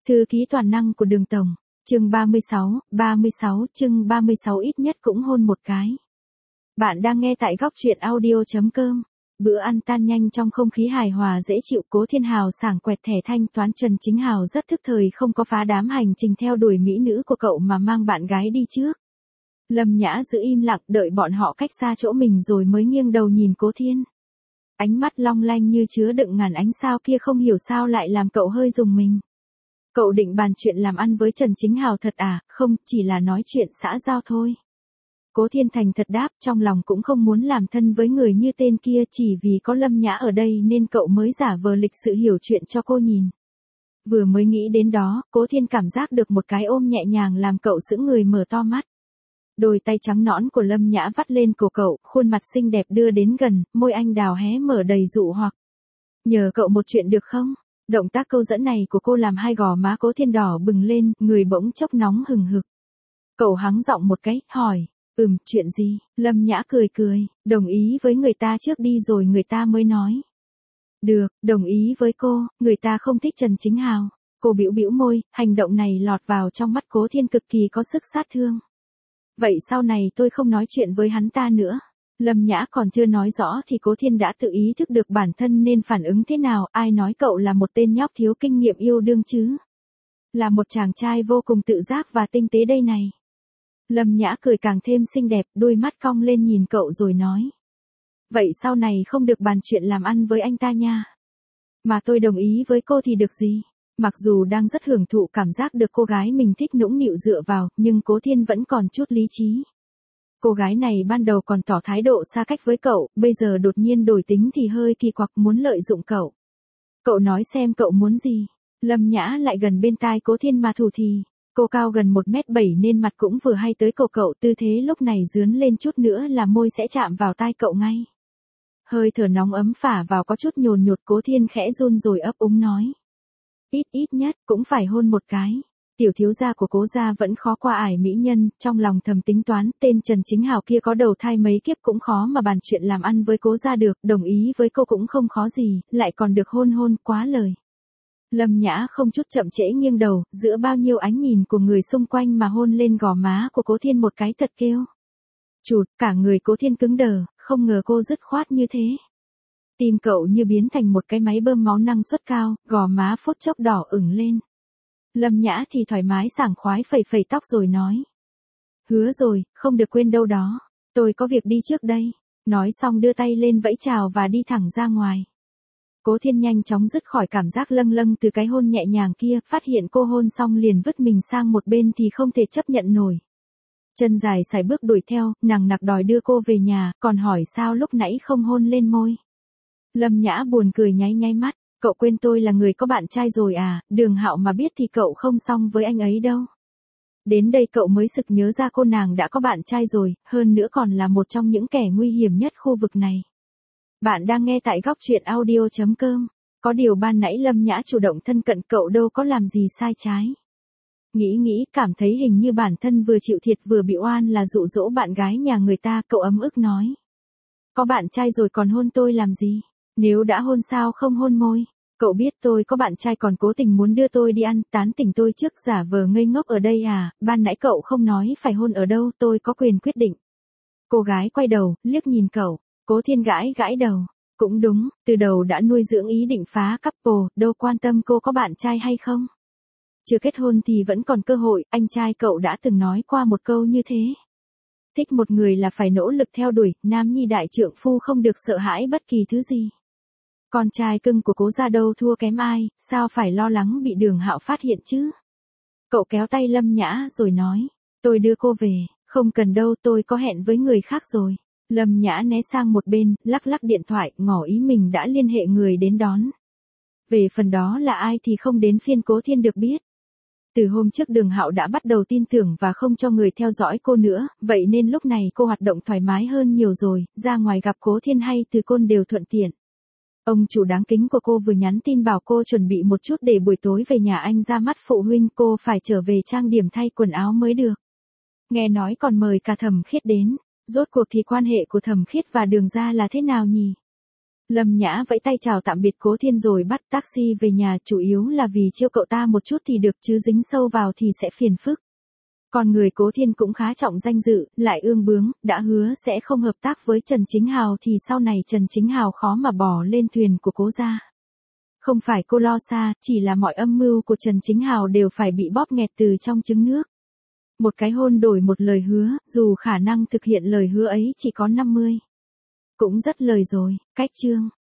Thư ký toàn năng của Đường Tổng, chương 36, chương 36 ít nhất cũng hôn một cái. Bạn đang nghe tại góc truyện audio.com. Bữa ăn tan nhanh trong không khí hài hòa dễ chịu. Cố Thiên Hào sảng quẹt thẻ thanh toán, Trần Chính Hào rất thức thời không có phá đám hành trình theo đuổi mỹ nữ của cậu mà mang bạn gái đi trước. Lâm Nhã giữ im lặng đợi bọn họ cách xa chỗ mình rồi mới nghiêng đầu nhìn Cố Thiên. Ánh mắt long lanh như chứa đựng ngàn ánh sao kia không hiểu sao lại làm cậu hơi rùng mình. Cậu định bàn chuyện làm ăn với Trần Chính Hào thật à? Không, chỉ là nói chuyện xã giao thôi. Cố Thiên thành thật đáp, trong lòng cũng không muốn làm thân với người như tên kia, chỉ vì có Lâm Nhã ở đây nên cậu mới giả vờ lịch sự hiểu chuyện cho cô nhìn. Vừa mới nghĩ đến đó, Cố Thiên cảm giác được một cái ôm nhẹ nhàng làm cậu sững người mở to mắt. Đôi tay trắng nõn của Lâm Nhã vắt lên cổ cậu, khuôn mặt xinh đẹp đưa đến gần, môi anh đào hé mở đầy dụ hoặc. Nhờ cậu một chuyện được không? Động tác câu dẫn này của cô làm hai gò má Cố Thiên đỏ bừng lên, người bỗng chốc nóng hừng hực. Cậu hắng giọng một cái, hỏi, chuyện gì? Lâm Nhã cười, đồng ý với người ta trước đi rồi người ta mới nói. Được, đồng ý với cô, người ta không thích Trần Chính Hào. Cô bĩu môi, hành động này lọt vào trong mắt Cố Thiên cực kỳ có sức sát thương. Vậy sau này tôi không nói chuyện với hắn ta nữa. Lâm Nhã còn chưa nói rõ thì Cố Thiên đã tự ý thức được bản thân nên phản ứng thế nào, ai nói cậu là một tên nhóc thiếu kinh nghiệm yêu đương chứ? Là một chàng trai vô cùng tự giác và tinh tế đây này. Lâm Nhã cười càng thêm xinh đẹp, đôi mắt cong lên nhìn cậu rồi nói. Vậy sau này không được bàn chuyện làm ăn với anh ta nha. Mà tôi đồng ý với cô thì được gì? Mặc dù đang rất hưởng thụ cảm giác được cô gái mình thích nũng nịu dựa vào, nhưng Cố Thiên vẫn còn chút lý trí. Cô gái này ban đầu còn tỏ thái độ xa cách với cậu, bây giờ đột nhiên đổi tính thì hơi kỳ quặc, muốn lợi dụng cậu. Cậu nói xem cậu muốn gì? Lâm Nhã lại gần bên tai Cố Thiên mà thủ thì. Cô cao gần 1m7 nên mặt cũng vừa hay tới cổ cậu, tư thế lúc này dướn lên chút nữa là môi sẽ chạm vào tai cậu ngay. Hơi thở nóng ấm phả vào có chút nhồn nhột, Cố Thiên khẽ run rồi ấp úng nói. Ít nhất cũng phải hôn một cái. Tiểu thiếu gia của Cố gia vẫn khó qua ải mỹ nhân, trong lòng thầm tính toán, tên Trần Chính Hào kia có đầu thai mấy kiếp cũng khó mà bàn chuyện làm ăn với Cố gia được, đồng ý với cô cũng không khó gì, lại còn được hôn quá lời. Lâm Nhã không chút chậm trễ nghiêng đầu, giữa bao nhiêu ánh nhìn của người xung quanh mà hôn lên gò má của Cố Thiên một cái thật kêu. Chụt, cả người Cố Thiên cứng đờ, không ngờ cô dứt khoát như thế. Tim cậu như biến thành một cái máy bơm máu năng suất cao, gò má phút chốc đỏ ửng lên. Lâm Nhã thì thoải mái sảng khoái phẩy tóc rồi nói. Hứa rồi, không được quên đâu đó. Tôi có việc đi trước đây. Nói xong đưa tay lên vẫy chào và đi thẳng ra ngoài. Cố Thiên nhanh chóng dứt khỏi cảm giác lâng lâng từ cái hôn nhẹ nhàng kia, phát hiện cô hôn xong liền vứt mình sang một bên thì không thể chấp nhận nổi. Chân dài sải bước đuổi theo, nằng nặc đòi đưa cô về nhà, còn hỏi sao lúc nãy không hôn lên môi. Lâm Nhã buồn cười nháy mắt, cậu quên tôi là người có bạn trai rồi à? Đường Hạo mà biết thì cậu không xong với anh ấy đâu. Đến đây cậu mới sực nhớ ra cô nàng đã có bạn trai rồi, hơn nữa còn là một trong những kẻ nguy hiểm nhất khu vực này. Bạn đang nghe tại góc truyện audio.com. Có điều ban nãy Lâm Nhã chủ động thân cận cậu đâu có làm gì sai trái. Nghĩ cảm thấy hình như bản thân vừa chịu thiệt vừa bị oan là dụ dỗ bạn gái nhà người ta, cậu ấm ức nói. Có bạn trai rồi còn hôn tôi làm gì? Nếu đã hôn sao không hôn môi? Cậu biết tôi có bạn trai còn cố tình muốn đưa tôi đi ăn, tán tỉnh tôi trước, giả vờ ngây ngốc ở đây à? Ban nãy cậu không nói phải hôn ở đâu, tôi có quyền quyết định. Cô gái quay đầu, liếc nhìn cậu. Cố Thiên gãi đầu. Cũng đúng, từ đầu đã nuôi dưỡng ý định phá couple, đâu quan tâm cô có bạn trai hay không. Chưa kết hôn thì vẫn còn cơ hội, anh trai cậu đã từng nói qua một câu như thế. Thích một người là phải nỗ lực theo đuổi, nam nhi đại trượng phu không được sợ hãi bất kỳ thứ gì. Con trai cưng của Cố gia đâu thua kém ai, sao phải lo lắng bị Đường Hạo phát hiện chứ. Cậu kéo tay Lâm Nhã rồi nói, tôi đưa cô về, không cần đâu, tôi có hẹn với người khác rồi. Lâm Nhã né sang một bên, lắc điện thoại, ngỏ ý mình đã liên hệ người đến đón. Về phần đó là ai thì không đến phiên Cố Thiên được biết. Từ hôm trước Đường Hạo đã bắt đầu tin tưởng và không cho người theo dõi cô nữa, vậy nên lúc này cô hoạt động thoải mái hơn nhiều rồi, ra ngoài gặp Cố Thiên hay Từ Côn đều thuận tiện. Ông chủ đáng kính của cô vừa nhắn tin bảo cô chuẩn bị một chút để buổi tối về nhà anh ra mắt phụ huynh, cô phải trở về trang điểm thay quần áo mới được. Nghe nói còn mời cả Thẩm Khiết đến. Rốt cuộc thì quan hệ của Thẩm Khiết và Đường gia là thế nào nhỉ? Lâm Nhã vẫy tay chào tạm biệt Cố Thiên rồi bắt taxi về nhà, chủ yếu là vì trêu cậu ta một chút thì được chứ dính sâu vào thì sẽ phiền phức. Còn người Cố Thiên cũng khá trọng danh dự, lại ương bướng, đã hứa sẽ không hợp tác với Trần Chính Hào thì sau này Trần Chính Hào khó mà bỏ lên thuyền của Cố gia. Không phải cô lo xa, chỉ là mọi âm mưu của Trần Chính Hào đều phải bị bóp nghẹt từ trong trứng nước. Một cái hôn đổi một lời hứa, dù khả năng thực hiện lời hứa ấy chỉ có 50. Cũng rất lời rồi, cách chương.